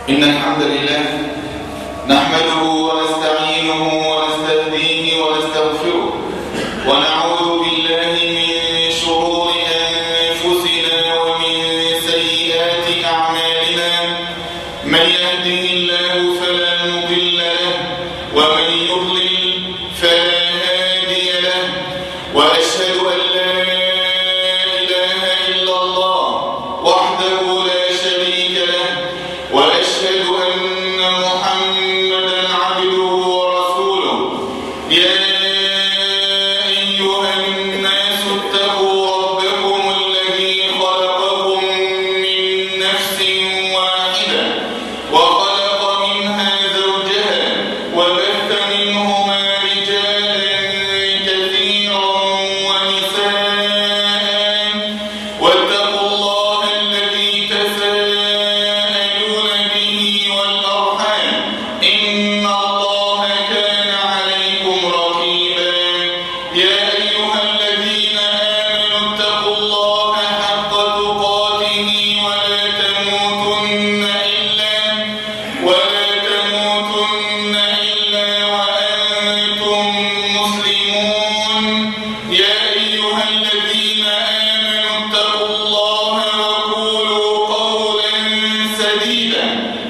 إن الحمد لله نحمده ونستعينه ونستهديه ونستغفره ونعوذ بالله من شرور أنفسنا ومن سيئات أعمالنا. من يهده الله فلا مضل له ومن يضلل فلا هادي له، وأشهد أن لا إله إلا الله وحده لا شريك له، وأشهد أن محمدا عبده ورسوله. يا أيها الناس اتقوا ربكم الذي خلقكم من نفس واحدة وخلق منها زوجها وبث منهما رجالا كثيرا ونساء، واتقوا الله الذي تساءلون به والأرحام، إن الله كان عليكم رقيبا. يا أيها الذين آمنوا اتقوا الله حق تقاته ولا تموتن إلا وأنتم مسلمون. يا أيها الذين آمنوا اتقوا الله وقولوا قولا سديدا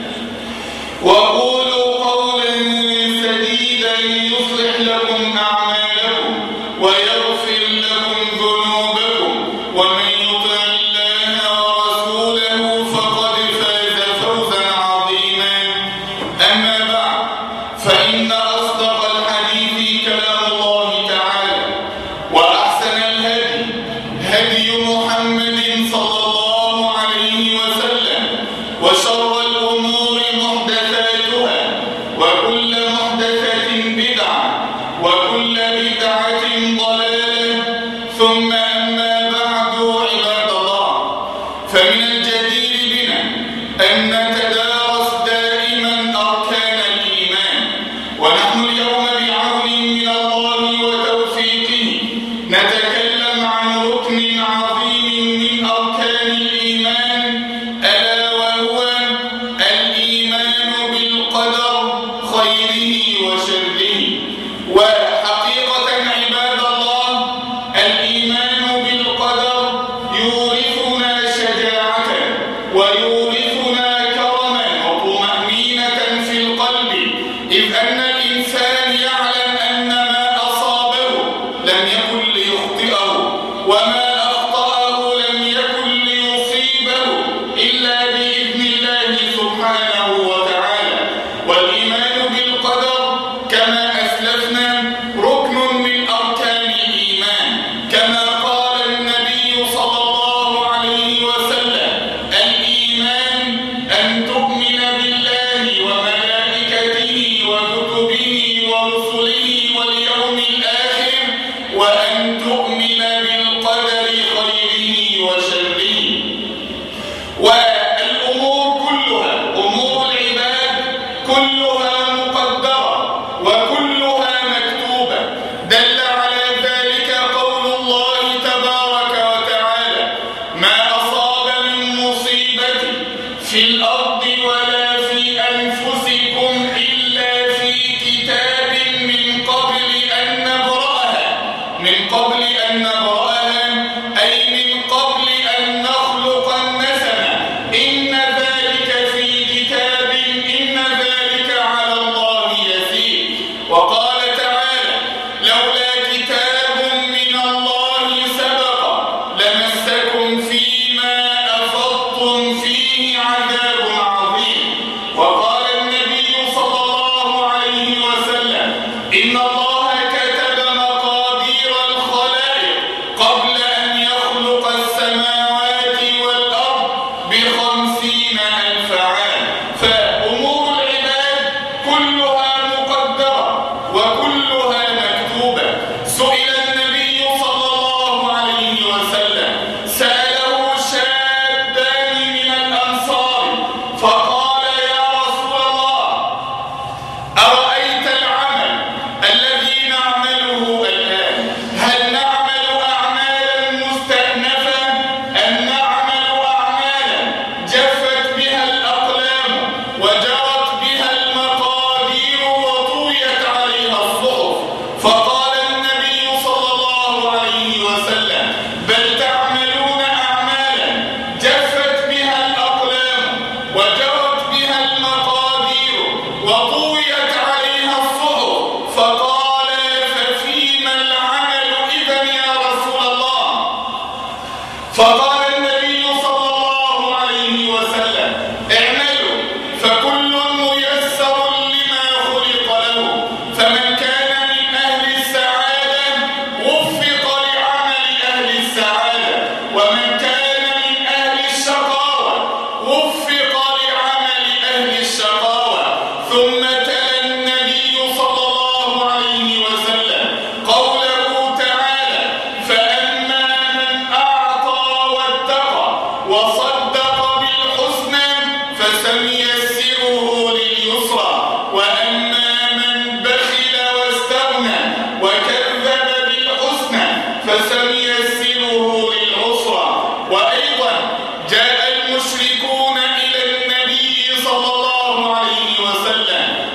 يصلح لكم أعمالكم ويغفر لكم ذنوبكم، ومن يطع الله ورسوله فقد فاز فوزا عظيما. أما بعد، فإن أصدق الحديث كلام الله تعالى، وأحسن الهدي هدي محمد صلى الله عليه وسلم، وشر الأمور محدثاتها، وكل محدثة بدعة، وكل بدعة ضلالة، ثم أما بعد. عباد الله، فمن الجدير بنا أن نتدارس دائما أركان الإيمان، ونحن اليوم بعون من الله وتوفيقه نتكلم عن ركن عظيم من أركان الإيمان، ألا وهو الإيمان بالقدر خيره وشره. وحقيقة عباد الله، الإيمان بالقدر يورثنا شجاعة ويورثنا كرما وطمأنينة في القلب، إذ أن الإنسان يعلم أن ما أصابه لم يكن ليخطئه، وما أخطأه لم يكن ليصيبه إلا بإذن الله سبحانه وتعالى. والإيمان بالقدر كما أسلفنا ركن من أركان الإيمان، كما قال النبي صلى الله عليه وسلم: الإيمان أن تؤمن بالله وملائكته وكتبه ورسله واليوم الآخر، وأن تؤمن بالقدر خيره وشره. والأمور كلها، أمور العباد كلها مقدرة وكلها مكتوبة. دل على ذلك قول الله تبارك وتعالى: ما أصاب من مصيبة في الأرض ولا في أنفسكم إلا في كتاب من قبل أن نبرأها، أي من قبل أن نخلق النسمة. إن ذلك في كتاب، إن ذلك على الله يسير. وقال تعالى: لولا كتاب من الله سبق لمسكم فيما أفضتم فيه عذاب عظيم. وقال النبي صلى الله عليه وسلم: إن الله كتب مقادير الخلائق قبل أن يخلق السماوات والأرض ب50,000 عام. فأمور العباد كلها مقدرة وكلها مكتوبة. سئل النبي صلى الله عليه وسلم، سأله شابان من الأنصار فقال: يا رسول الله، أرأيت العمل الذي نعمله الآن، هل نعمل أعمالا مستأنفة أم نعمل أعمالا جفت بها الأقلام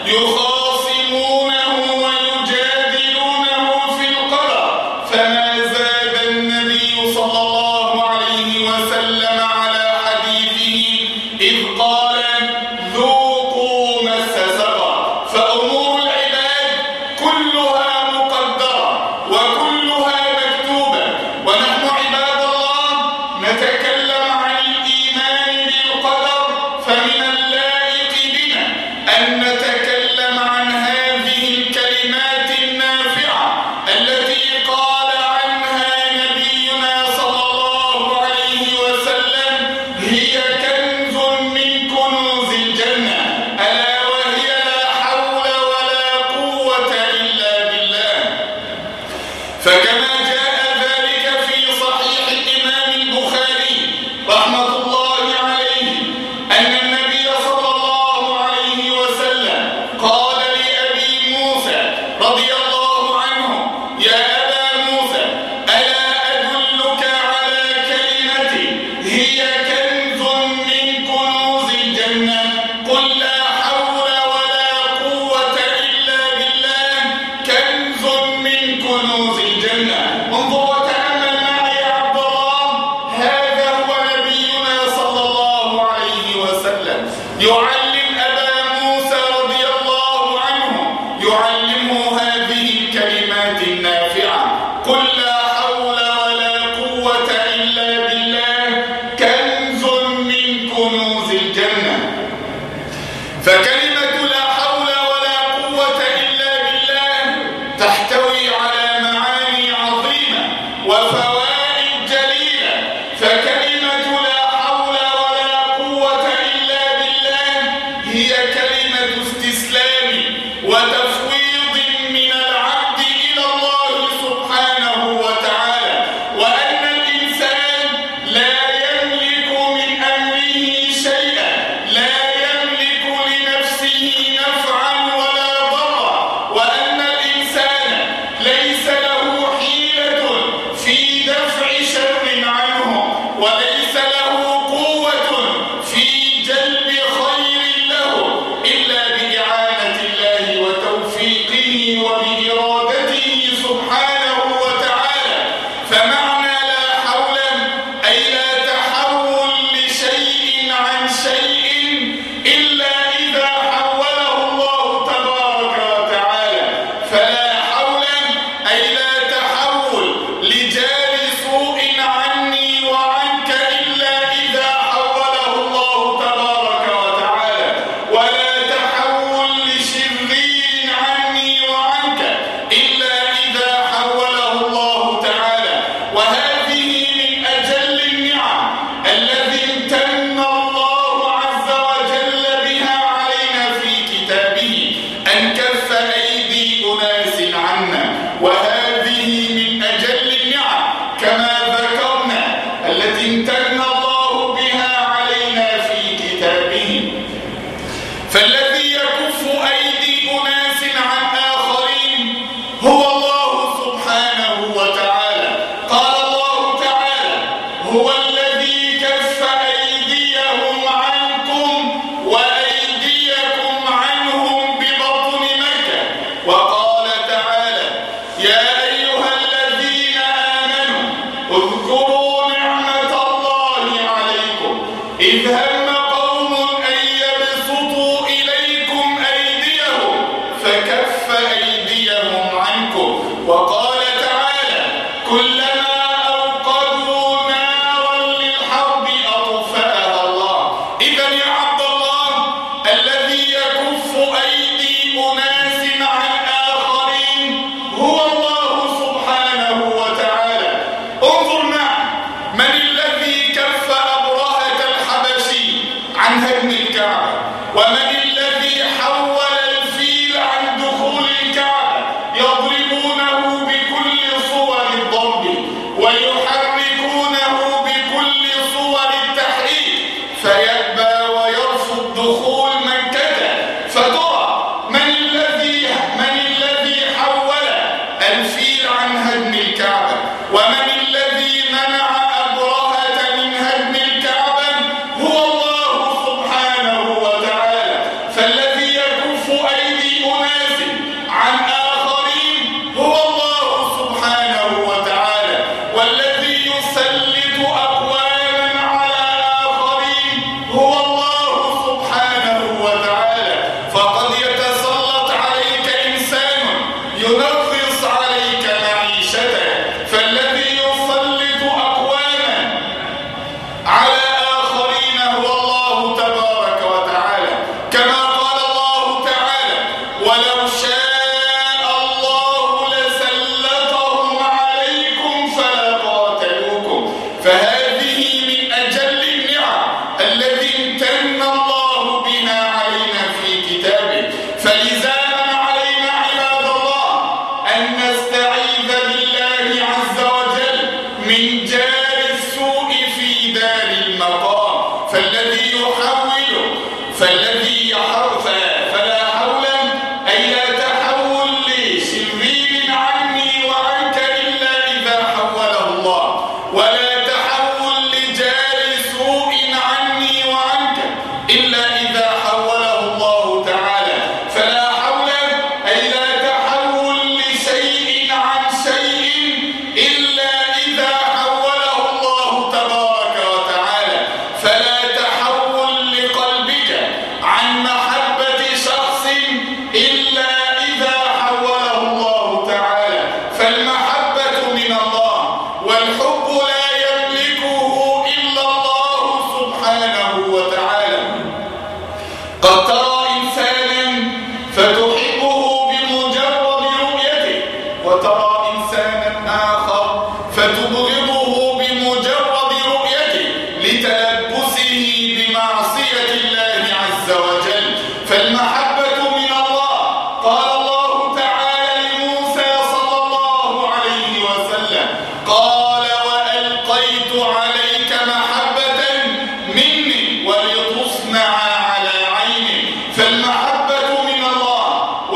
يخاصمونه ويجادلونه في القدر، فما زاد النبي صلى الله عليه وسلم على حديثه إذ قال ذوقوا مس سقر. فأمور العباد كلها مقدرة وكلها مكتوبة، ونحن عباد الله نتكلم عن الإيمان بالقدر، فمن اللائق بنا أن نتكلم عن هذه الكلمات النافعة التي قال عنها نبينا صلى الله عليه وسلم هي كنز من كنوز الجنة، ألا وهي لا حول ولا قوة إلا بالله. فكما جاء ذلك في صحيح الإمام البخاري رحمة الله عليه أن النبي صلى الله عليه وسلم قال لأبي موسى رضي الله عنه يا أبا موسى ألا أدلك على كلمة هي كنز من كنوز الجنة قل لا حول ولا قوة إلا بالله كنز من كنوز الجنة. انظر وتأمل معي يا عبد الله، هذا هو نبينا صلى الله عليه وسلم يعلم أبا موسى رضي الله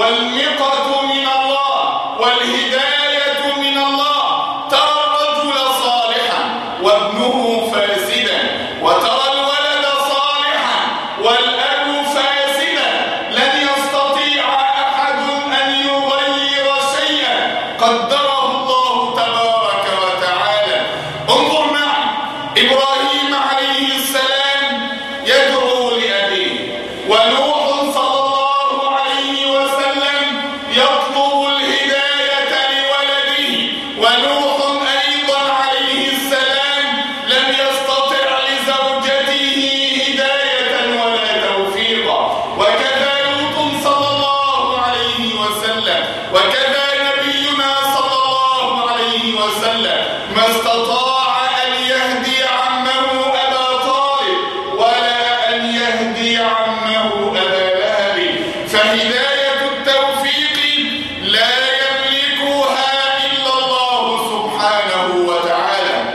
والمقة من الله والهداية من الله. ترى الرجل صالحا وابنه فاسدا، وترى الولد صالحا والأب فاسدا، لن يستطيع أحد أن يغير شيئا قدره الله تبارك وتعالى. انظر معي إبراهيم عليه السلام يدعو لأبيه، ونوح صلى الله عليه وسلم يطلب الهداية لولده، ونوح أيضا عليه السلام لم يستطع لزوجته هداية ولا توفيقا، وكذا لوط صلى الله عليه وسلم، وكذا نبينا صلى الله عليه وسلم ما استطاع أن يهدي عمه أبا طالب ولا أن يهدي عمه أبا لهب. فهداية التوفيق لا يملكها إلا الله سبحانه وتعالى.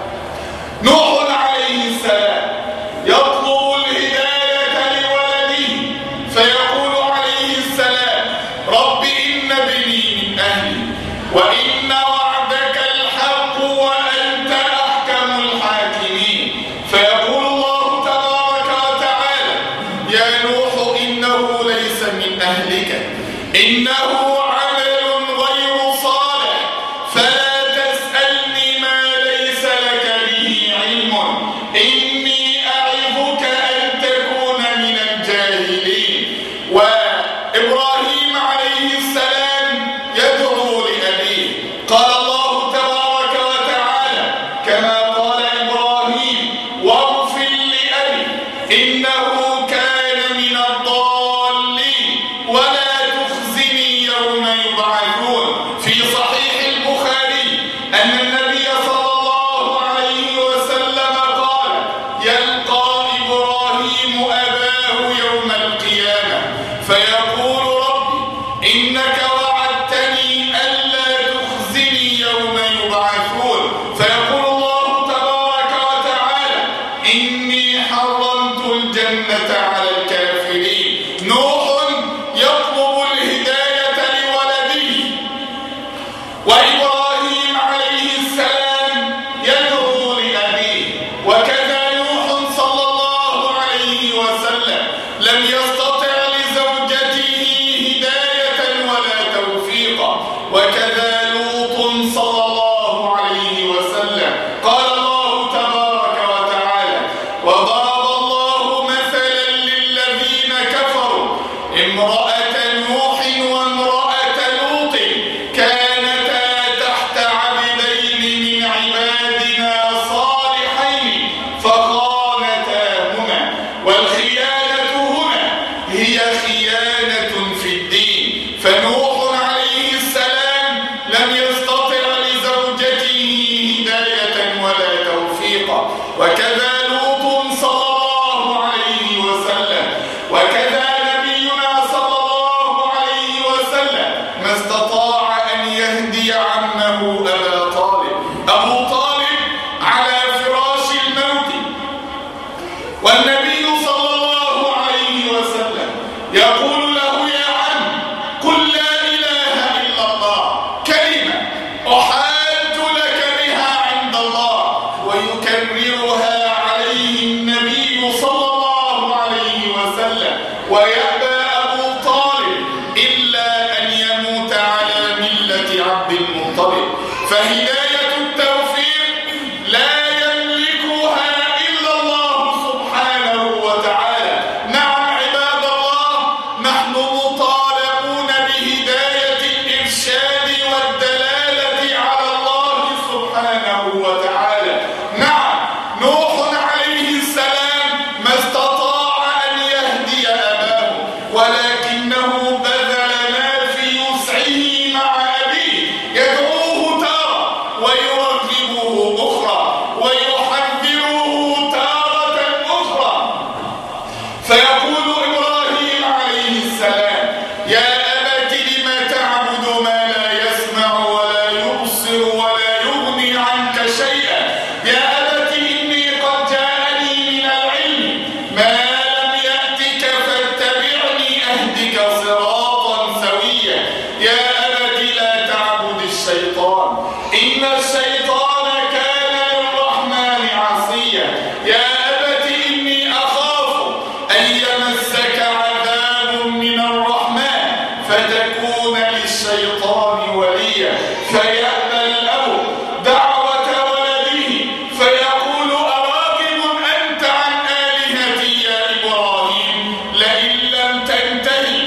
نوح عليه السلام يطلب الهداية لولده، فيقول عليه السلام: رب إن ابني من أهلي وإن وعدك الحق وأنت أحكم الحاكمين. فيقول الله تبارك وتعالى: يا نوح إنه ليس من أهلك، إنه عمل غير صالح، فلا تسألني ما ليس لك به علم، إني أعظك أن تكون من الجاهلين. وإبراهيم عليه السلام يدعو لأبيه. قال الله تبارك وتعالى كما قال إبراهيم: واغفر لأبي إنه كان من الضالين ولا تخزني يوم يبعثون. في صحيح البخاري أن النبي صلى الله عليه وسلم قال: يلقى إبراهيم أباه يوم القيامة فيقول: ربي إنك وعدتني ألا تخزني يوم يبعثون. فيقول الله تبارك وتعالى: إني حرمت الجنة على الكافرين. نوح يطلب الهداية لولده، وإبراهيم عليه السلام يدعو لأبيه، وكذا نوح صلى الله عليه وسلم لم يستطع لزوجته هداية ولا توفيقا، وكذا لوط صلى الله عليه وسلم. قال الله تبارك وتعالى: وضرب الله مثلا للذين كفروا امرأة نوح وامرأة لوط كانتا تحت عبدين من عبادنا صالحين فخانتاهما، والخيانة هنا هي خيانة في الدين. فنوح عليه السلام لم يستطع لزوجته هداية ولا توفيقا، وكذا لوط صلى الله عليه وسلم، وكذا نبينا صلى الله عليه وسلم ما استطاع أن يهدي عمه أبا طالب. أبو طالب على فراش الموت، والنبي صلى الله عليه وسلم يقول له: يا عم قل لا إله إلا الله، كلمة أحاج لك بها عند الله. ويكررها عليه النبي صلى الله عليه وسلم، ويأبى أبو طالب إلا أن يموت على ملة عبد المطلب. فهداية التوفيق لا يملكها إلا الله سبحانه وتعالى. نعم عباد الله، نحن مطالبون بهداية الإرشاد والدلالة على الله سبحانه وتعالى. نعم نوح عليه السلام ما استطاع أن يهدي أباه، ولكنه بذل ما في وسعه مع أبيه، يدعوه تارة يا أبت لا تعبد الشيطان إن الشيطان كان للرحمن عصيا يا أبت إني أخاف أن يمسك عذاب من الرحمن فتكون للشيطان وليا فيأبى الأب دعوة ولده فيقول أراغب أنت عن آلهتي يا إبراهيم لئن لم تنتهي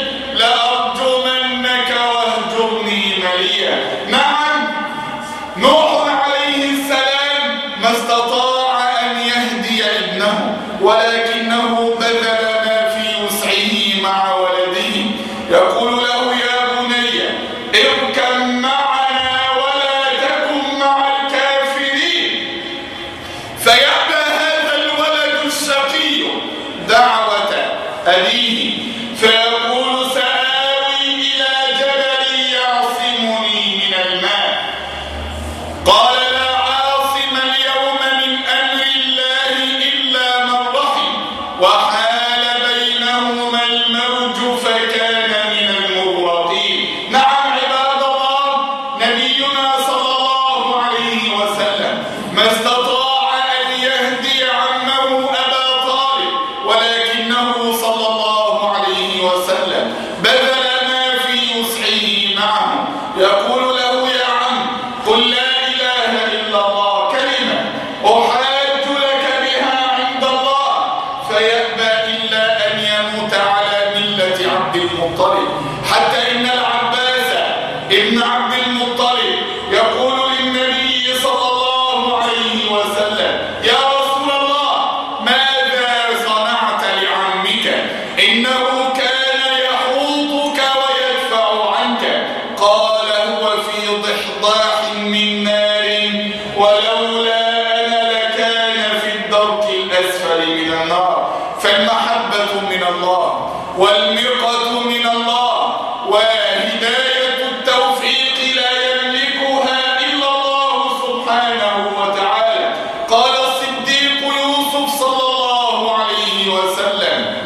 لأرجمنك واهجرني مليا. نعم، نوح عليه السلام ما استطاع أن يهدي ابنه ولكنه بذل ما في وسعه مع ولده يقول له يا بني اركب معنا ولا تكن مع الكافرين فيأبى هذا الولد الشقي دعوة أبيه فيقول سآوي إلى جبل يعصمني من الماء قال لا عاصم اليوم من أمر الله إلا من رحم وحال بينهما الموج فكان من المغرقين. نعم عباد الله، نبينا صلى الله عليه وسلم ما استطاع أن يهدي عمه أبا طالب ولكنه صلى الله عليه وسلم بذل ما في وسعه معه يقول له يا عم قل لا إله إلا الله كلمة أحاج لك بها عند الله فيأبى إلا أن يموت على ملة عبد المطلب حتى إن العباس ابن عبد المطلب يقول للنبي صلى الله عليه وسلم يا رسول الله ماذا صنعت لعمك إنه كان يحوطك ويدفع عنك قال هو في ضحضاح من نار ولولا أنا لكان في الدرك الأسفل من النار. فالمحبة من الله والمرقة من الله وهداية التوفيق لا يملكها إلا الله سبحانه وتعالى. قال الصديق يوسف صلى الله عليه وسلم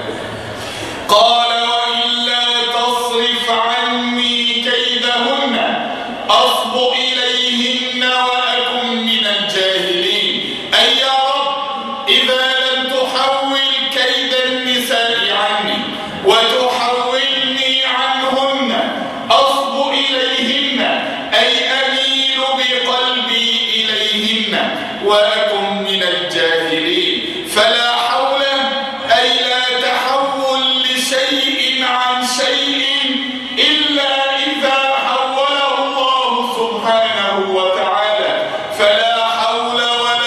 قال وإلا تصرف عني كيدهن أصب إليهن وأكن من الجاهلين. أي يا رب إذا لم تحول كيد النساء عني وتحولني عنهن أصب إليهن أي أميل بقلبي إليهن وأكن من الجاهلين. فلا حول أي لا تحول لشيء عن شيء إلا إذا حوله الله سبحانه وتعالى. فلا حول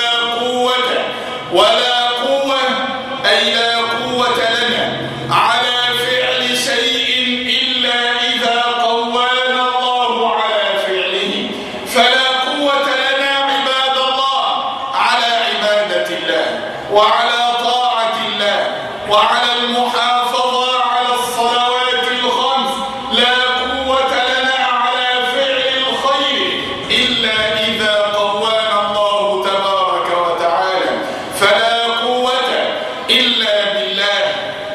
ولا قوة أي لا قوة لنا على فعل شيء إلا إذا قوانا الله على فعله. فلا قوة لنا عباد الله على عبادة الله وعلى طاعة الله وعلى المحافظة على الصلوات الخمس. لا قوة لنا على فعل الخير إلا إذا قوانا الله تبارك وتعالى. فلا قوة إلا بالله.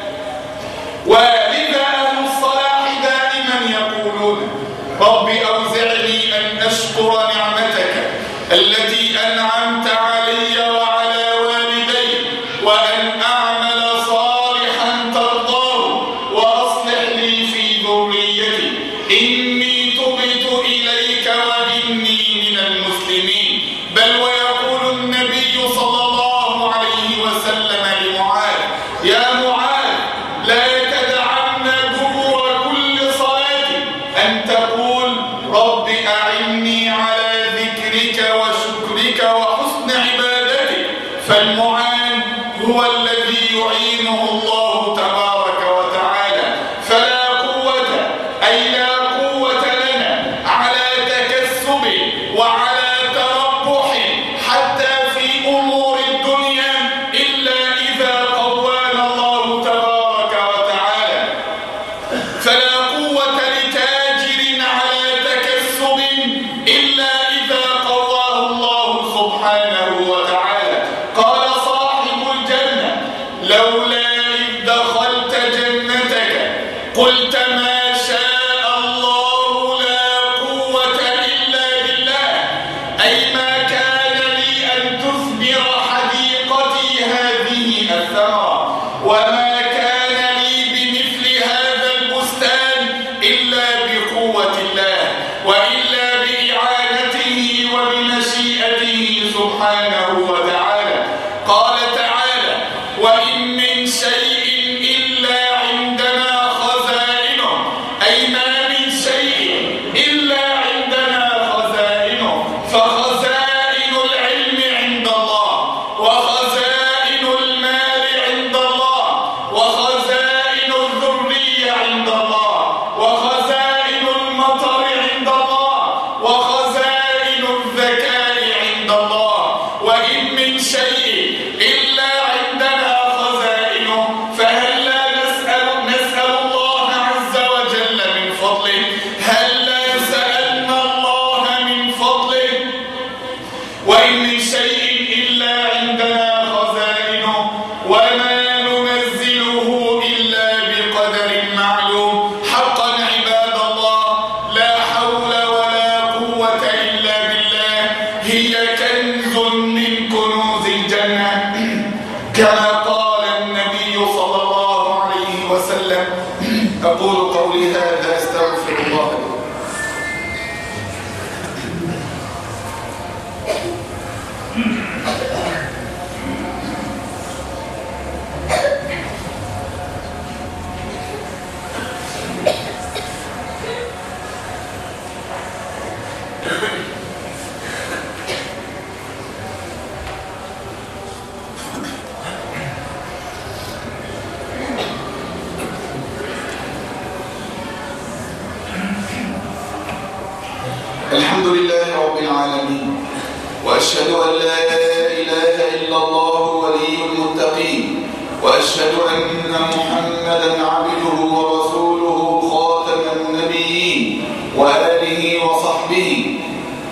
ولذا أهل الصلاح دائما يقولون رب أوزعني أن أشكر نعمتك التي أنعمت علي وعلى والدي وأن أعمل صالحا ترضاه وأصلح لي في ذريتي إني تبت إليك وإني من المسلمين. بل ويقول النبي صلى الله عليه وسلم لمعاذ يا معاذ لا تدعن دبر كل صلاة أن تقول رب أعني على ذكرك وشكرك وحسن عبادتك. فالمعان هو الذي يعينه الله تبارك وتعالى. فلا قوة أي لا قوة لنا على تكسب وعلى تربح حتى في أمور الدنيا إلا إذا قوانا الله تبارك وتعالى. فلا قوة لتاجر على تكسب إلا الحمد لله رب العالمين، وأشهد أن لا إله إلا الله ولي المتقين، وأشهد أن محمدا عبده ورسوله خاتم النبيين وآله وصحبه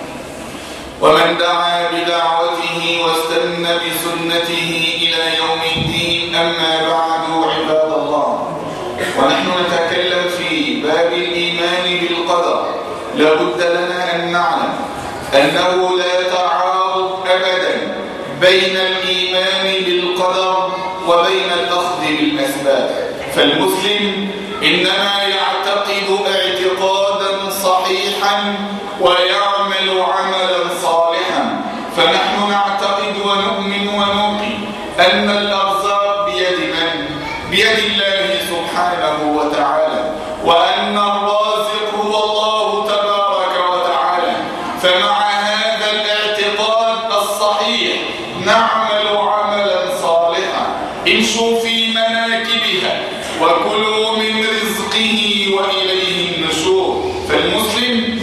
ومن دعا بدعوته واستنى بسنته إلى يوم الدين. أما بعد، عباد الله، ونحن نتكلم في باب الإيمان بالقدر. لابد لنا أن نعلم أنه لا تعارض أبدا بين الإيمان بالقدر وبين الأخذ بالأسباب. فالمسلم إنما يعتقد اعتقادا صحيحا ويعمل عملا صالحا. فنحن نعتقد ونؤمن ونوقن أن الأرزاق بيد من؟ بيد الله سبحانه وتعالى، وأن الرازق هو الله تبارك وتعالى. فمع هذا الاعتقاد الصحيح نعمل عملا صالحا. امشوا في مناكبها وكلوا من رزقه وإليه النشور. فالمسلم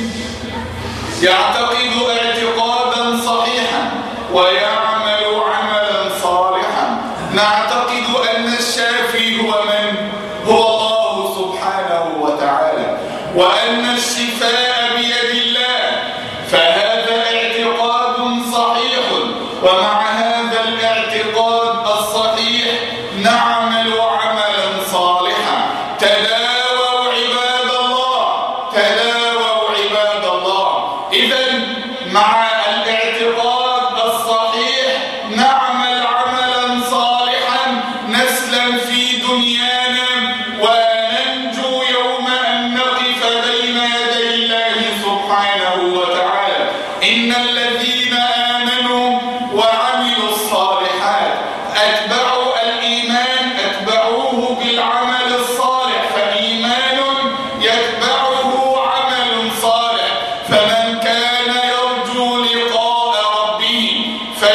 يعتقد اعتقادا صحيحا ويعمل عملا صالحا. نعتقد أن الشافي هو من؟ هو الله سبحانه وتعالى، وأن الشفاء بيد الله. فهذا اعتقاد صحيح، ومع هذا الاعتقاد الصحيح نعمل عملا صالحا. تداووا عباد الله، تداووا عباد الله. إذن مع الاعتقاد الصحيح نعمل عملا صالحا نسلم في دنيانا وننجو يوم أن نقف بين يدي الله سبحانه وتعالى. إن الذين آمنوا وعملوا الصالحات أتبعوا الإيمان، أتبعوه بالعمل الصالح، فإيمان يتبعه عمل صالح. فمن كان يرجو لقاء ربه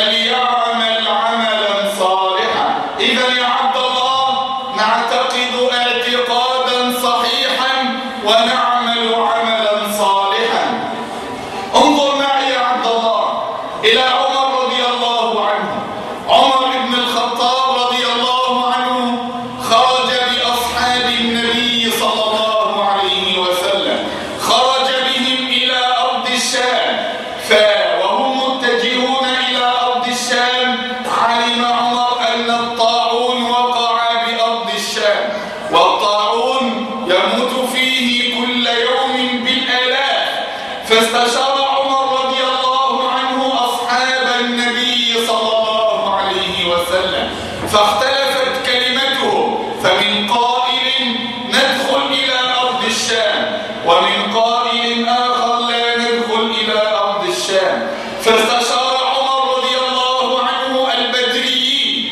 فليعمل عملا صالحا. إذا يا عبد الله نعتقد اعتقادا صحيحا ونعمل عملا صالحا. انظر معي يا عبد الله إلى عمر رضي الله عنه. عمر بن الخطاب رضي الله عنه خرج بأصحاب النبي صلى الله عليه وسلم، خرج بهم إلى أرض الشام. وهم متجهون إلى أرض الشام علم عمر أن الطاعون وقع بأرض الشام، والطاعون يموت فيه كل يوم بالآلاف. فاستشار عمر رضي الله عنه أصحاب النبي صلى الله عليه وسلم، فاختلفت كلمتهم، فمن قائل ندخل إلى أرض الشام، ومن قائل آخر لا ندخل إلى أرض الشام. فاستشار عمر رضي الله عنه البدريين،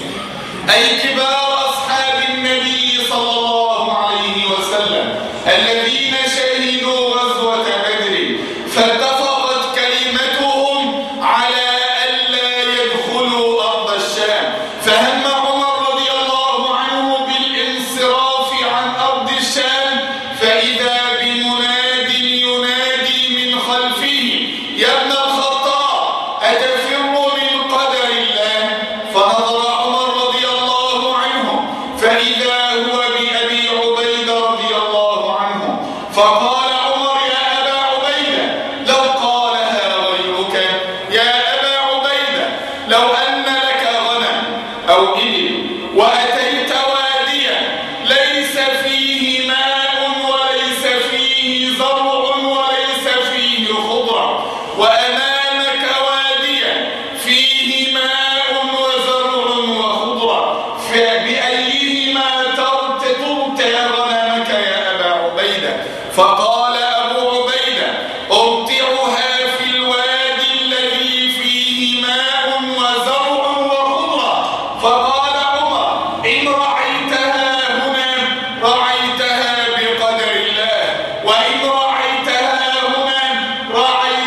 أي كبار أصحاب النبي صلى الله عليه وسلم الذين شهدوا غزوة بدر، فاتفقت كلمتهم على ألا يدخلوا أرض الشام. فهم عمر رضي الله عنه بالانصراف عن أرض الشام، فإذا بمناد ينادي من خلفه: يا ابن الخطاب أتفر من قدر الله؟ فنظر عمر رضي الله عنه فإذا هو بأبي عبيدة رضي الله عنه، فقال عمر: يا أبا عبيدة لو قالها غيرك، يا أبا عبيدة لو أن لك غنم أو إبل وأتيت واديا ليس فيه ماء وليس فيه زرع وليس فيه خضرة، وأمامك واديا فيه ماء وزرع وخضرة، فبأيهما ترتع غنمك يا أبا عبيدة؟ فقال أبو عبيدة: أرتعها في الوادي الذي فيه ماء وزرع وخضرة. فقال عمر: إن رعيتها هنا رعيتها بقدر الله، وإن رعيتها هنا رعيتها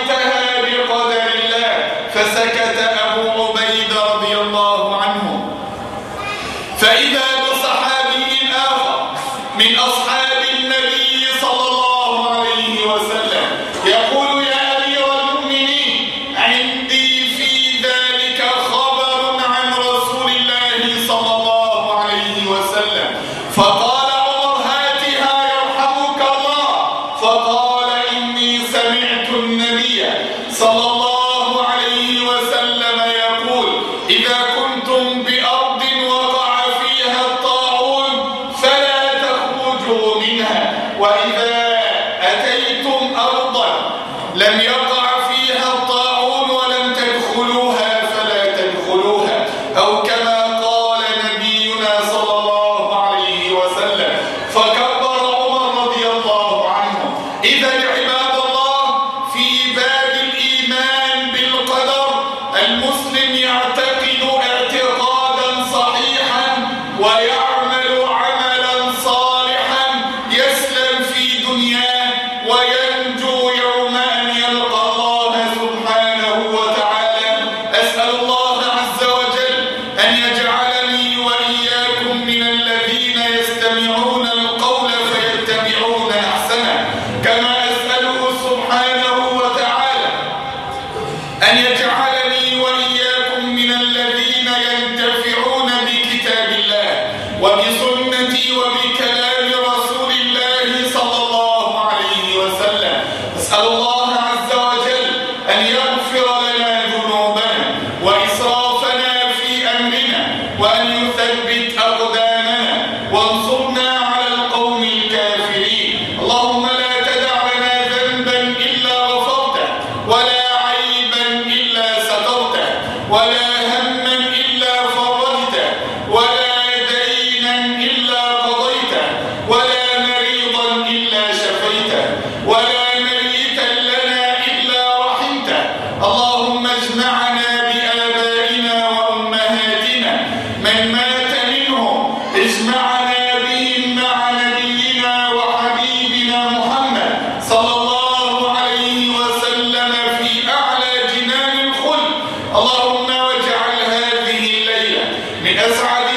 إني سمعت النبي صلى الله عليه وسلم يقول إذا كنتم بأرض وقع فيها الطاعون فلا تخرجوا منها، وإذا أتيتم أرضا لم يقع فيها الطاعون ولم تدخلوها فلا تدخلوها، أو كما قال نبينا صلى الله عليه وسلم. فكبر عمر رضي الله عنه. إذا عباد الله في باب الإيمان بالقدر المسلم يعتقد اعتقادا صحيحا ويعمل عملا صالحا يسلم في دنياه وينجو يوم أن يلقى الله سبحانه وتعالى. أسأل الله عز وجل أن يجعلني وإياكم من الذين يستمعون القول فيتبعون أحسنه، كما أسأله سبحانه وتعالى أن يجعلني وإياكم من الذين ينتفعون بكتاب الله وبسنتي وبكلام رسول الله صلى الله عليه وسلم. أسأل الله عز وجل أن يغفر لنا ذنوبنا وإسرافنا في أمرنا وأن يثبت أقدامنا وانصرنا على القوم الكافرين. اللهم لا تدع لنا ذنبا إلا غفرته، ولا عيبا إلا سترته، ولا هما إلا فرجته، ولا دينا إلا قضيته، ولا مريضا إلا شفيته، ولا ميتا لنا إلا رحمته. اللهم اجمعنا بآبائنا وأمهاتنا من مات منهم، اجمعنا بهم مع نبينا وحبيبنا محمد صلى الله عليه وسلم في أعلى جنان الخلد. اللهم واجعل هذه الليلة من أسعد